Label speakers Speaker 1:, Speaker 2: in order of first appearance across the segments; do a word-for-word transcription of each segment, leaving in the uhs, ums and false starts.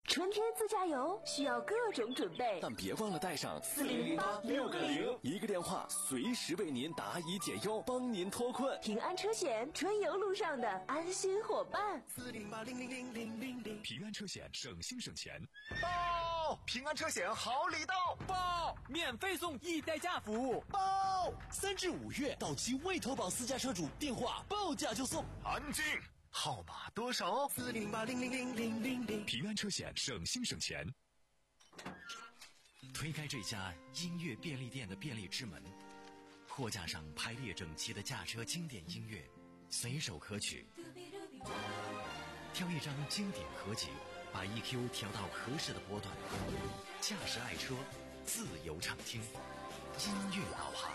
Speaker 1: 春天自驾游需要各种准备，
Speaker 2: 但别忘了带上
Speaker 3: 四零零八六个零，
Speaker 2: 一个电话随时为您答疑解忧，帮您脱困。
Speaker 1: 平安车险，春游路上的安心伙伴。
Speaker 3: 四零八零零零零零零，
Speaker 4: 平安车险，省心省钱。
Speaker 5: 报！平安车险好礼到！
Speaker 6: 报！免费送一代驾服务！
Speaker 5: 报！三至五月到期未投保私家车主电话报价就送。
Speaker 3: 安静。号码多少？四零八零零零零零零。
Speaker 4: 平安车险，省心省钱。
Speaker 7: 推开这家音乐便利店的便利之门，货架上排列整齐的驾车经典音乐，随手可取。挑一张经典合集，把 E Q 调到合适的波段，驾驶爱车，自由畅听，音乐导航。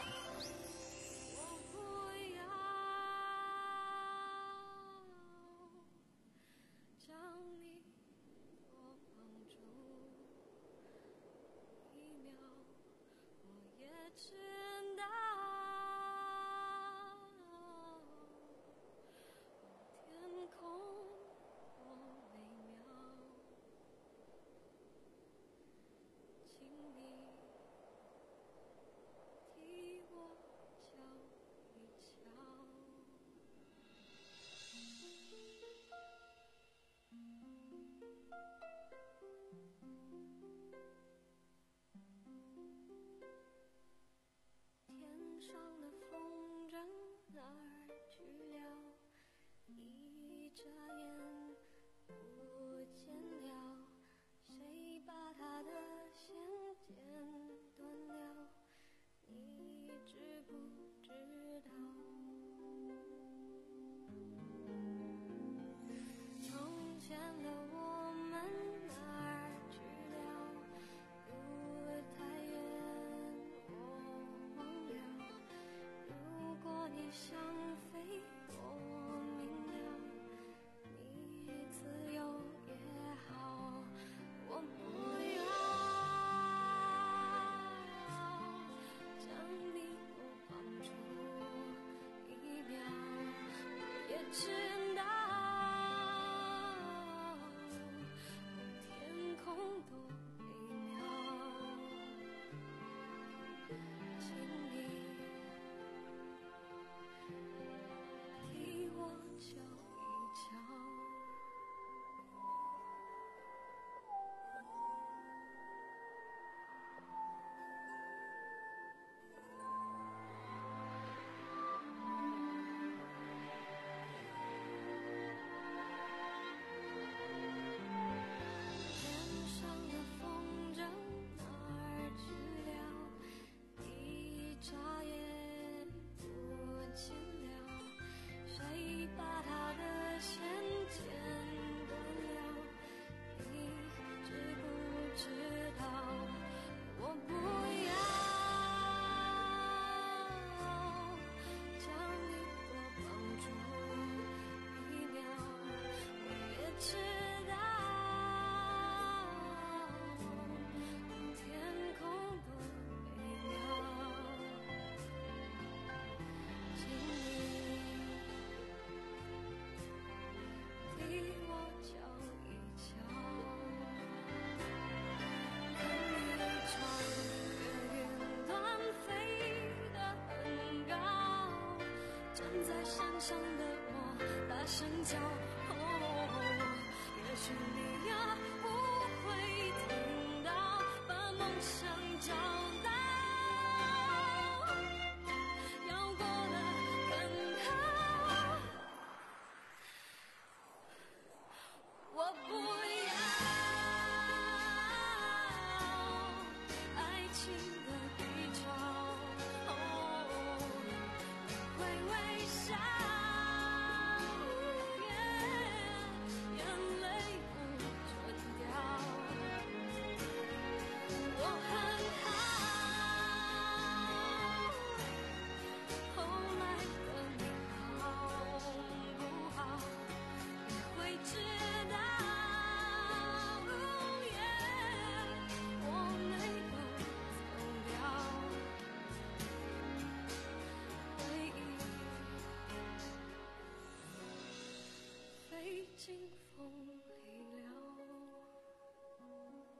Speaker 8: 微微笑，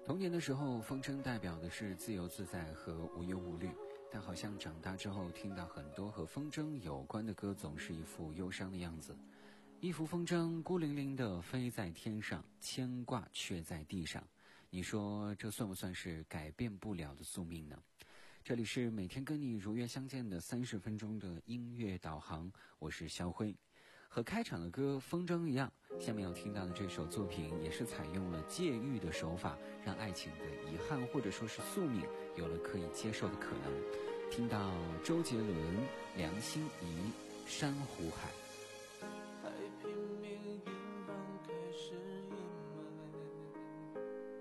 Speaker 8: 童年的时候，风筝代表的是自由自在和无忧无虑，但好像长大之后听到很多和风筝有关的歌，总是一副忧伤的样子。一幅风筝孤零零地飞在天上，牵挂却在地上，你说这算不算是改变不了的宿命呢？这里是每天跟你如约相见的三十分钟的音乐导航，我是肖辉。和开场的歌《风筝》一样，下面要听到的这首作品也是采用了借喻的手法，让爱情的遗憾或者说是宿命有了可以接受的可能。听到周杰伦、梁心颐《珊瑚海》。
Speaker 9: 海平面远方开始阴霾，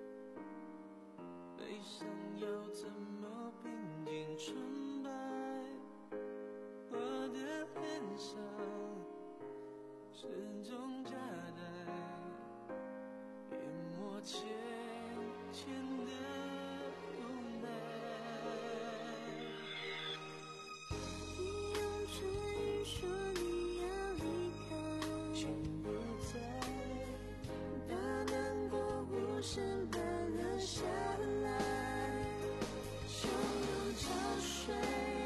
Speaker 9: 悲伤要怎么平静纯白？我的脸上始终夹带淹没浅浅的无奈。你用唇语说你要离开，心不在，把难过无声般留下来，汹涌潮水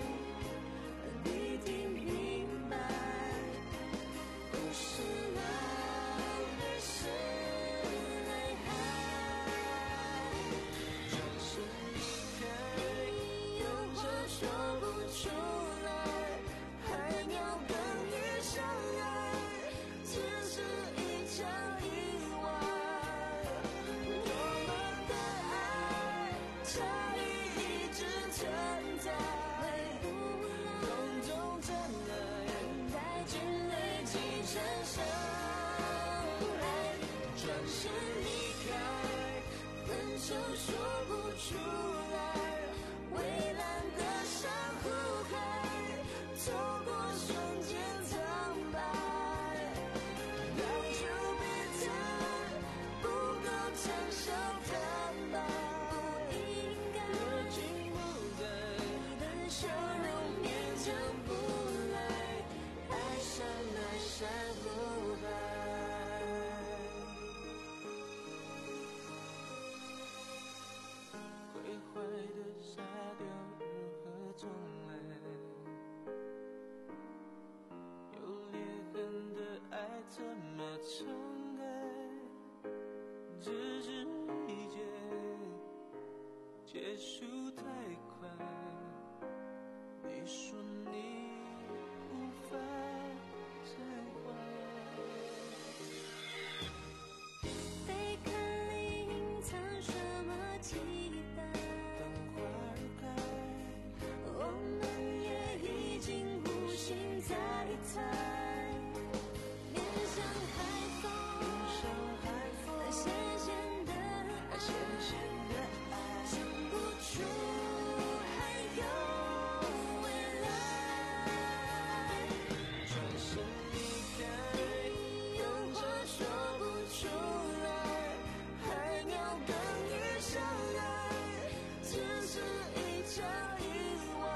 Speaker 9: 你听明白，不是浪，而是泪海。转身离开，有话说不出来，海鸟跟鱼相爱，只是一场意外。我们的爱差异一直存在，风中传来只累积成伤害。转身离开，分手说不出来，蔚蓝的珊瑚海，错过瞬间苍白。当初别太不够成熟坦白，不应该热情不在，你的笑容勉强不来，爱上了珊瑚海。毁坏的沙雕如何重来？有裂痕的爱怎么重盖？只是一结，结束太快。你说你无法再怀。贝壳里隐藏什么期待？当花儿开，我们也已经无心再猜。面向海风，那咸咸的爱，想不出还有未来。转身离开，有话说不出来，海鸟跟鱼相爱，只是一场意外。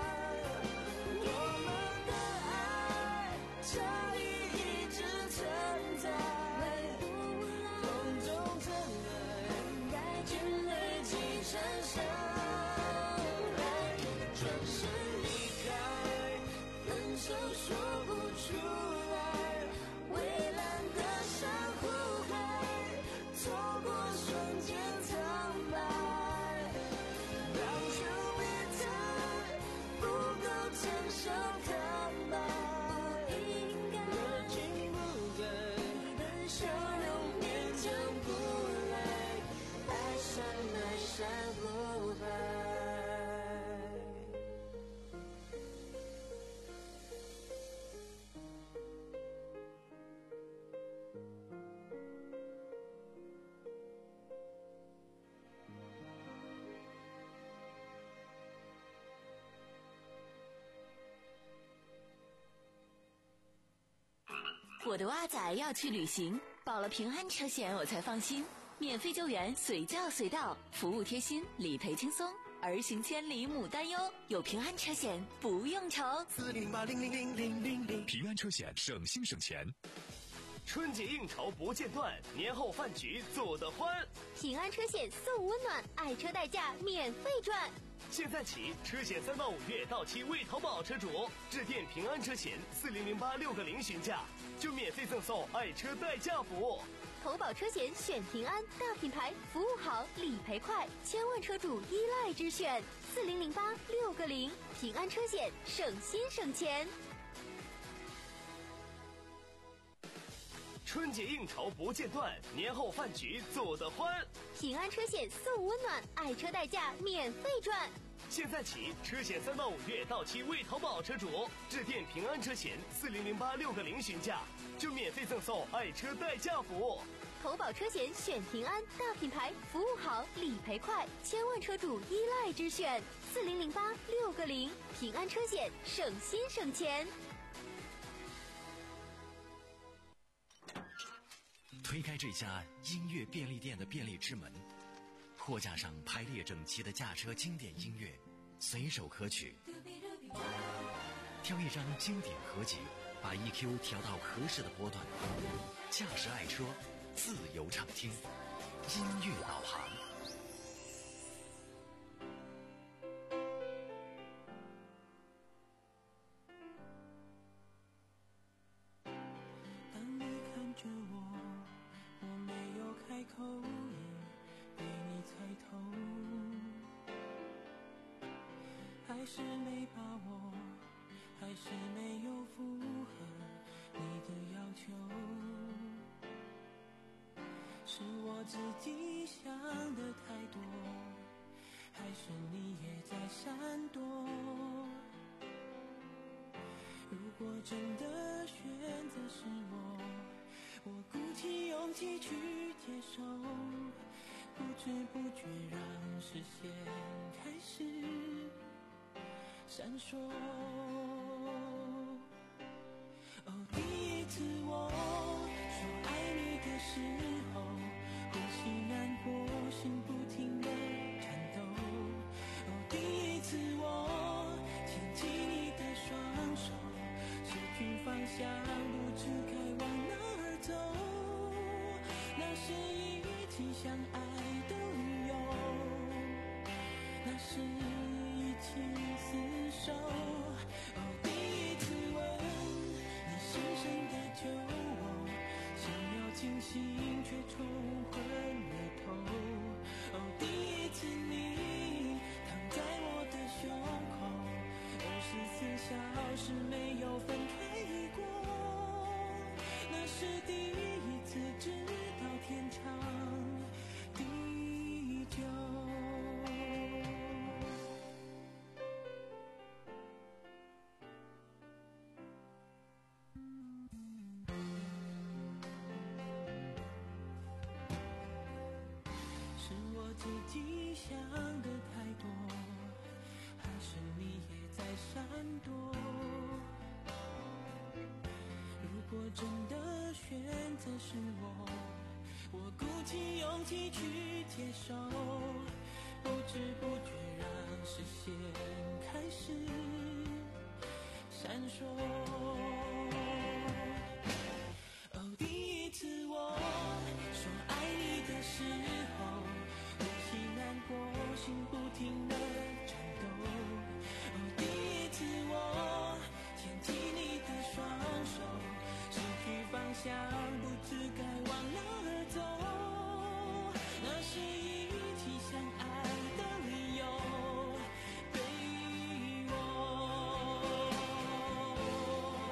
Speaker 9: 我们的爱差异一直存在，风中传来只累积成伤害。转身离开，分手说不出来，蔚蓝的珊瑚海，错过瞬间苍白。当初别太不够成熟坦白，不应该热情不在，你的笑容勉强不来，爱上了珊瑚海。
Speaker 1: 我的蛙仔要去旅行，保了平安车险我才放心，免费救援随叫随到，服务贴心，理赔轻松，儿行千里母担忧，有平安车险不用愁。
Speaker 3: 四零零八零零零零零零，
Speaker 4: 平安车险省心省钱。
Speaker 3: 春节应酬不间断，年后饭局做得欢。
Speaker 10: 平安车险送温暖，爱车代驾免费赚。
Speaker 3: 现在起，车险三到五月到期未投保车主，致电平安车险四零零八六个零询价，就免费赠送爱车代驾服务。
Speaker 10: 投保车险选平安，大品牌，服务好，理赔快，千万车主依赖之选。四零零八六个零，平安车险，省心省钱。
Speaker 3: 春节应酬不间断，年后饭局做得欢。
Speaker 10: 平安车险送温暖，爱车代驾免费赚。
Speaker 3: 现在起，车险三到五月到期未投保车主，致电平安车险四零零八六个零询价，就免费赠送爱车代驾服务。
Speaker 10: 投保车险选平安，大品牌，服务好，理赔快，千万车主依赖之选。四零零八六个零，平安车险，省心省钱。
Speaker 7: 推开这家音乐便利店的便利之门，货架上排列整齐的驾车经典音乐，随手可取。挑一张经典合集，把 E Q 调到合适的波段，驾驶爱车，自由畅听，音乐导航。
Speaker 9: 当你看着我，我没有开口，也被你猜透，还是没把握，还是没有符合你的要求，是我自己想的太多，还是你也在闪躲？如果真的选择是我，我鼓起勇气去接受，不知不觉让视线开始闪烁。哦，第一次我说爱你的时候，呼吸难过，心不停地颤抖。哦，第一次我牵起你的双手，失去方向，不知该往哪儿走。那是一起相爱的理由，那是一起厮守。哦，第一次吻你深深的酒窝，想要清醒却冲昏了头。哦，第一次你躺在我的胸口，二十四小时没有分开过，那是第一次知道天长地久。是我自己想的太多，还是你也在闪躲？如果真的选择是我，我鼓起勇气去接受，不知不觉让视线开始闪烁。哦，第一次我说爱你的时候，呼吸难过，心不停地颤抖。哦，第一次我牵起你的双手，失去方向，不知该往哪儿走。那是一起相爱的理由，对我。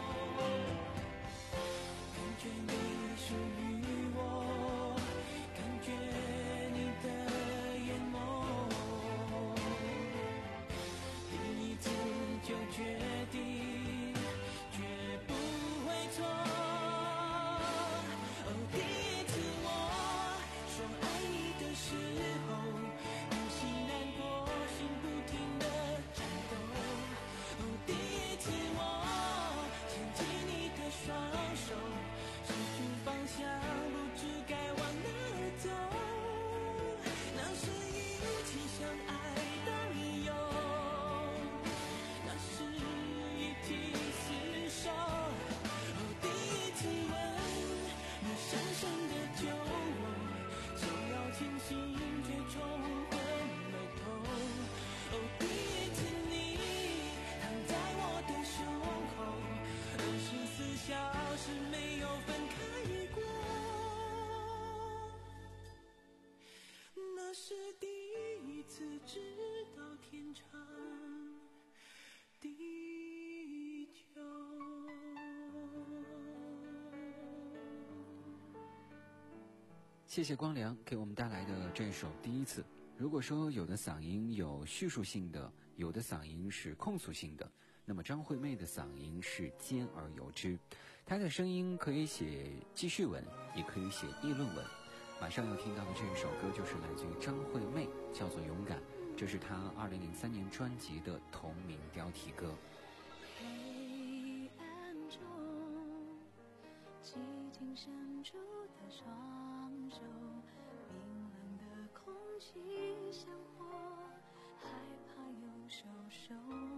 Speaker 8: 谢谢光良给我们带来的这首《第一次》。如果说有的嗓音有叙述性的，有的嗓音是控诉性的，那么张惠妹的嗓音是兼而有之。她的声音可以写记叙文，也可以写议论文。马上要听到的这一首歌就是来自于张惠妹，叫做《勇敢》，这是她二零零三年专辑的同名标题歌。
Speaker 9: 黑暗中，寂静深处的双手，冰冷的空气像火，害怕又受伤。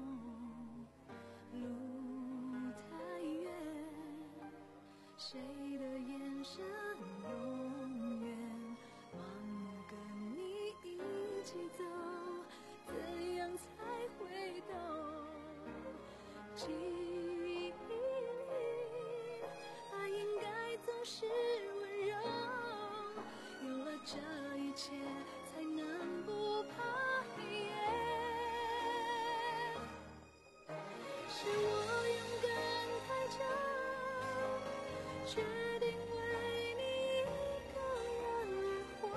Speaker 9: 路太远，谁的眼神永远盲目跟你一起走，怎样才会懂？记忆里，爱应该总是温柔，有了这一切，才能不怕黑夜。是我勇敢太久，决定为你一个人而活，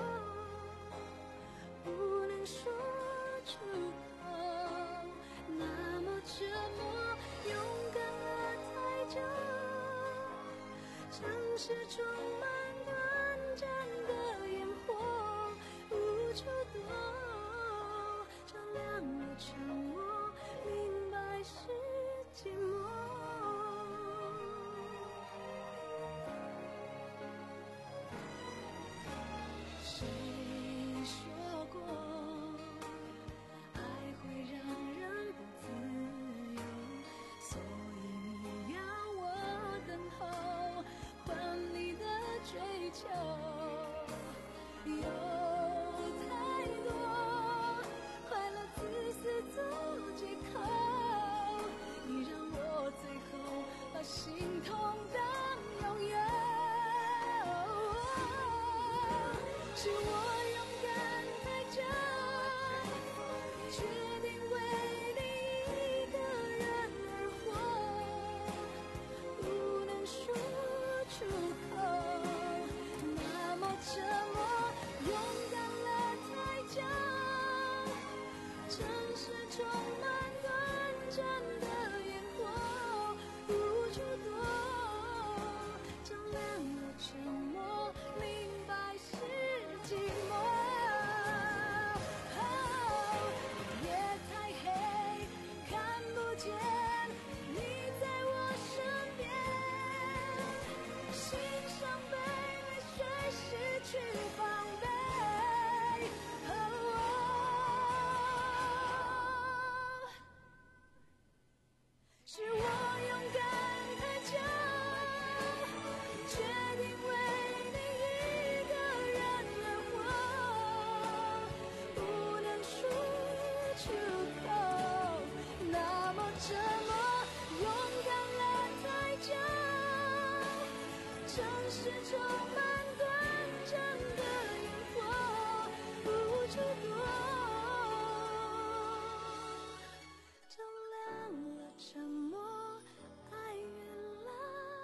Speaker 9: 不能说出口，那么折磨，勇敢了太久，城市充满短暂的烟火，无处躲，照亮了沉默，明白是寂寞。谁说过爱会让人不自由？所以你要我等候，换你的追求。有太多快乐自私做借口，你让我最后把心痛当拥有。是我勇敢太久，决定为你一个人而活，不能说出口，那么折磨，勇敢了太久，城市充满短暂的烟火，无处躲，照亮了沉默，明白是寂寞。夜太黑，看不见你在我身边，心伤悲泪水失去防备。是我勇敢太久，决定为你一个人而活，不能说出口，那么折磨，勇敢了太久，城市充满短暂的烟火，无处躲，照亮了沉默，爱原来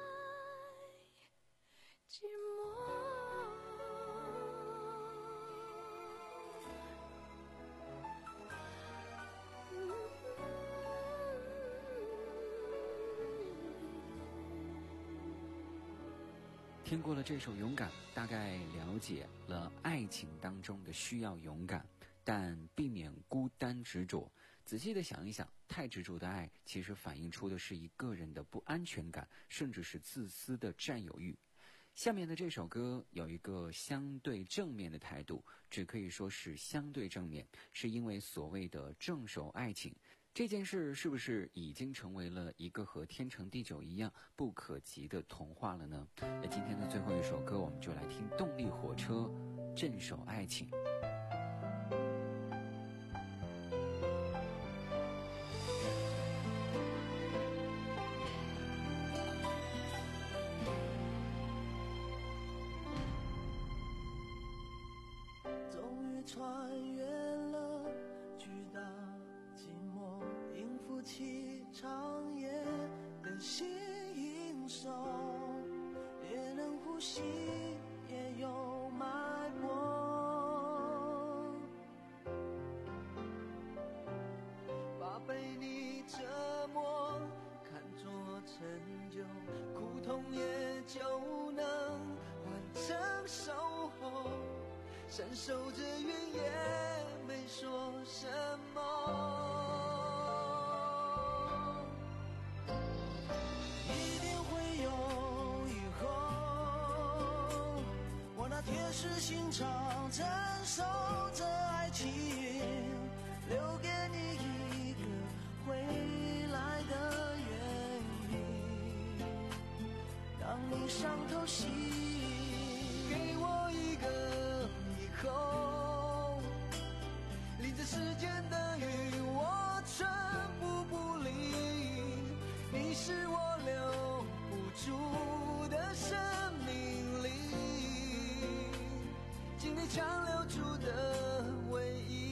Speaker 9: 寂寞。
Speaker 8: 听过了这首《勇敢》，大概了解了爱情当中的需要勇敢，但避免孤单执着。仔细的想一想，太执着的爱其实反映出的是一个人的不安全感，甚至是自私的占有欲。下面的这首歌有一个相对正面的态度，只可以说是相对正面，是因为所谓的正手爱情这件事是不是已经成为了一个和天长地久一样不可及的童话了呢？那今天的最后一首歌，我们就来听动力火车《镇守爱情》。
Speaker 9: 终于穿越了巨大寂寞，应付起长夜的心应手，也能呼吸，也有慢伸手着云也没说什么。一定会有以后，我那铁石心肠承受着爱情，留给你一个回来的原因。当你伤透心，给我一个以后，淋着时间的雨我寸步不离，你是我留不住的生命里，尽力强留住的唯一。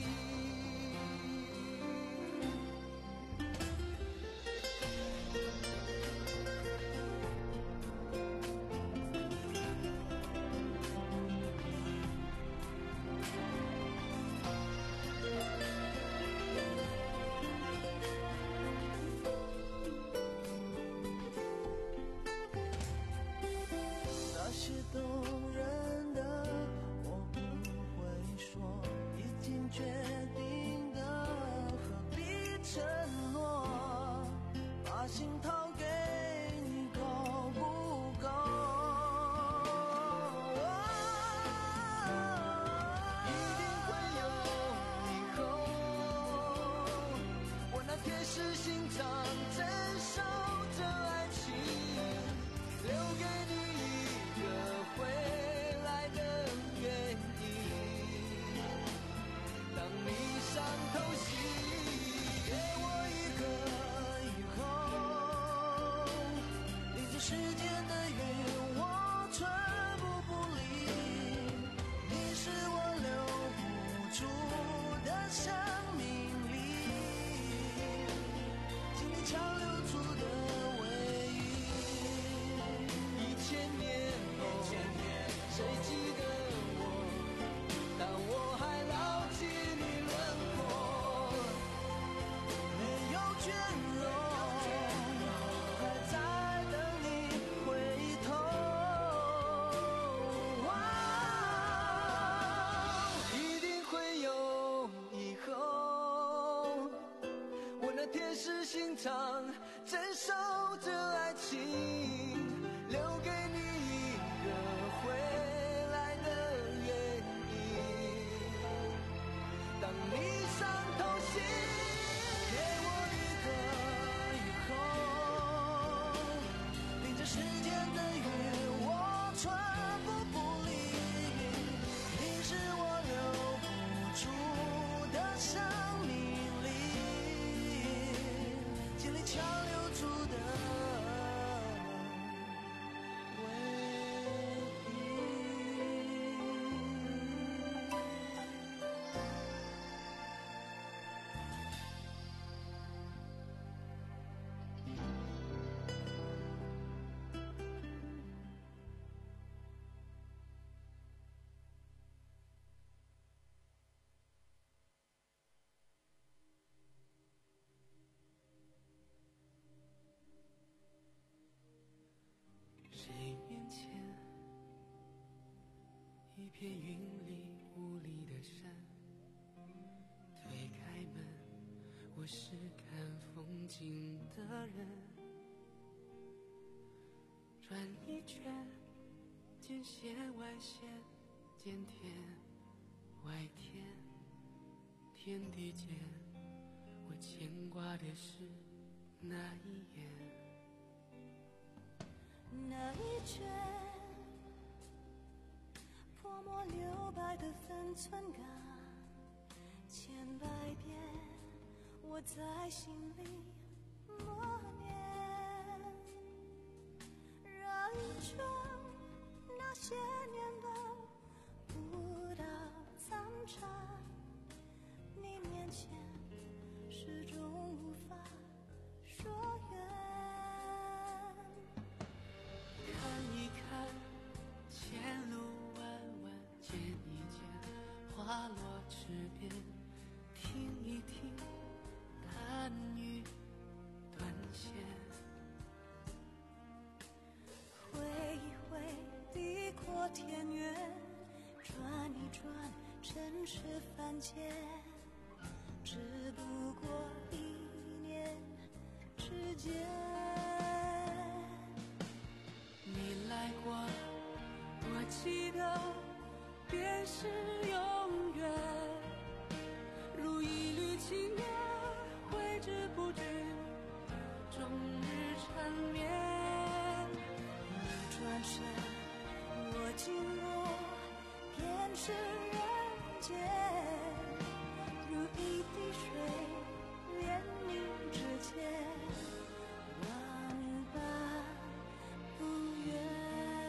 Speaker 9: 那些动人的我不会说，已经决定的何必承诺，把心掏给你够不够？一定会有以后，我那铁石心肠承受着爱情，留给你一个回来的原因。当你伤透心，给我一个以后，淋着时间的雨我寸步不离，你是我留不住的生命里，尽力强留住的唯一。一千年后，谁记得我？当我还牢记你轮廓，没有倦容，还在等你回头。一定会有以后，我那铁石心肠承受着爱情，留给你一个回来的原因。当你伤透心，给我一个以后，淋着时间的雨我寸步不离，你是我留不住的生命里，尽力强留住的唯谁面前一片云里雾里的山，推开门，我是看风景的人，转一圈，见线外线，见天外天，天地间，我牵挂的是那一眼。那一圈泼墨留白的分寸感，千百遍我在心里默念，绕一圈那些年的舞蹈残蝉，你面前始终无法说远。看一看前路弯弯，见一见花落池边，听一听弹雨断线，挥一挥地阔天远，转一转真实凡间，只不过一念之间。你来过，我记得便是永远，如一缕青烟，挥之不去，终日缠绵。你转身，我经过，便是人间，如一滴水，连你指尖，万般不愿。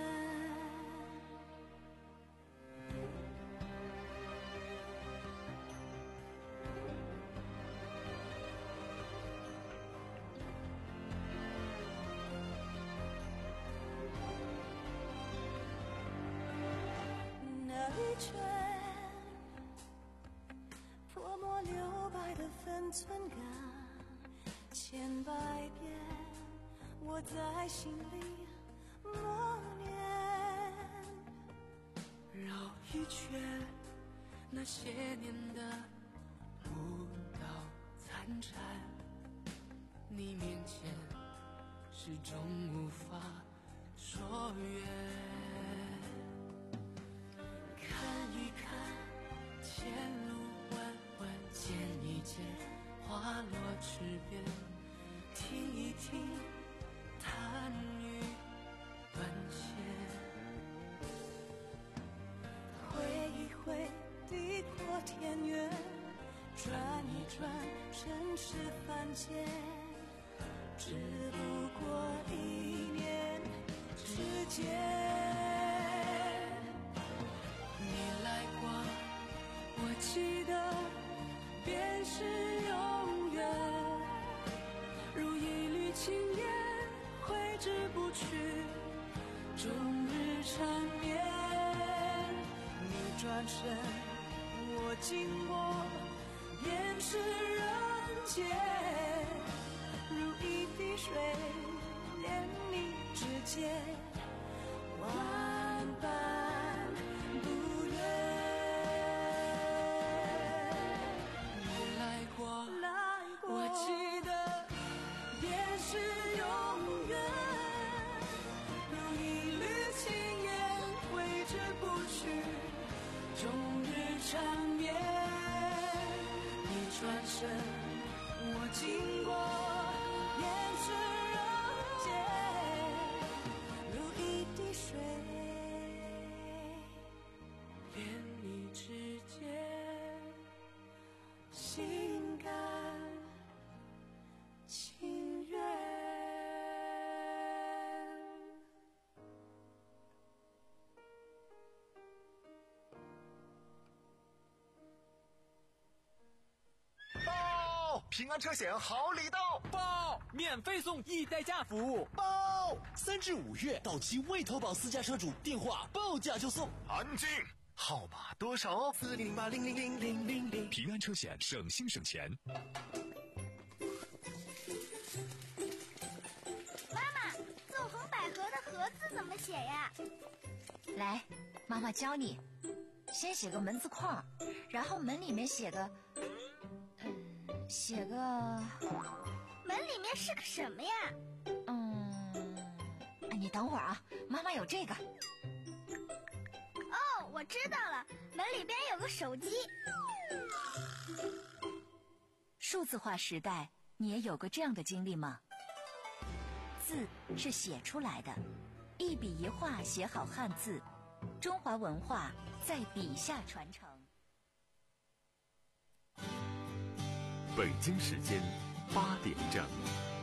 Speaker 9: 那一圈泼墨留白的分寸感，千百遍我在心里默念。绕一圈那些年的舞蹈残蝉，你面前始终无法说远。看一看前路弯弯，见一见花落池边，听一听弹语断线，挥一挥地阔天远，转一转尘世凡间，只不过一念之间。你来过，我记得便是永远，如一缕青烟，挥之不去，终日缠绵。你转身，我经过，便是人间，如一滴水，连你指尖，万般不愿。你来过，我记得便是永远，如一缕青烟，挥之不去，终日缠绵。你转身，我经过，便是人间，如一滴水，连你指尖，心甘情愿。
Speaker 3: 报！平安车险好礼到！
Speaker 6: 报！免费送易代驾服务！
Speaker 5: 报！三至五月到期未投保私家车主电话报价就送。
Speaker 3: 安静！号码多少？四零零八零零零零零零。
Speaker 4: 平安车险，省心省钱。
Speaker 10: 妈妈，纵横捭阖的阖字怎么写呀？
Speaker 11: 来，妈妈教你。先写个门字框，然后门里面写个，嗯，写个。
Speaker 10: 门里面是个什么呀？
Speaker 11: 嗯，你等会儿啊，妈妈有这个。
Speaker 10: 哦，我知道了，门里边有个手机。
Speaker 11: 数字化时代，你也有过这样的经历吗？字是写出来的，一笔一画写好汉字，中华文化在笔下传承。
Speaker 2: 北京时间八点整。